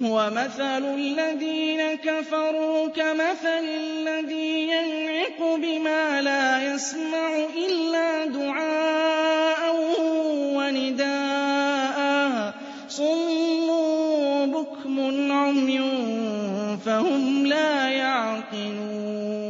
وَمَثَلُ الَّذِينَ كَفَرُوا كَمَثَلِ الَّذِي يَنْعِقُ بِمَا لَا يَسْمَعُ إِلَّا دُعَاءً وَنِدَاءً صُمٌّ بُكْمٌ عُمْيٌ فَهُمْ لَا يَعْقِلُونَ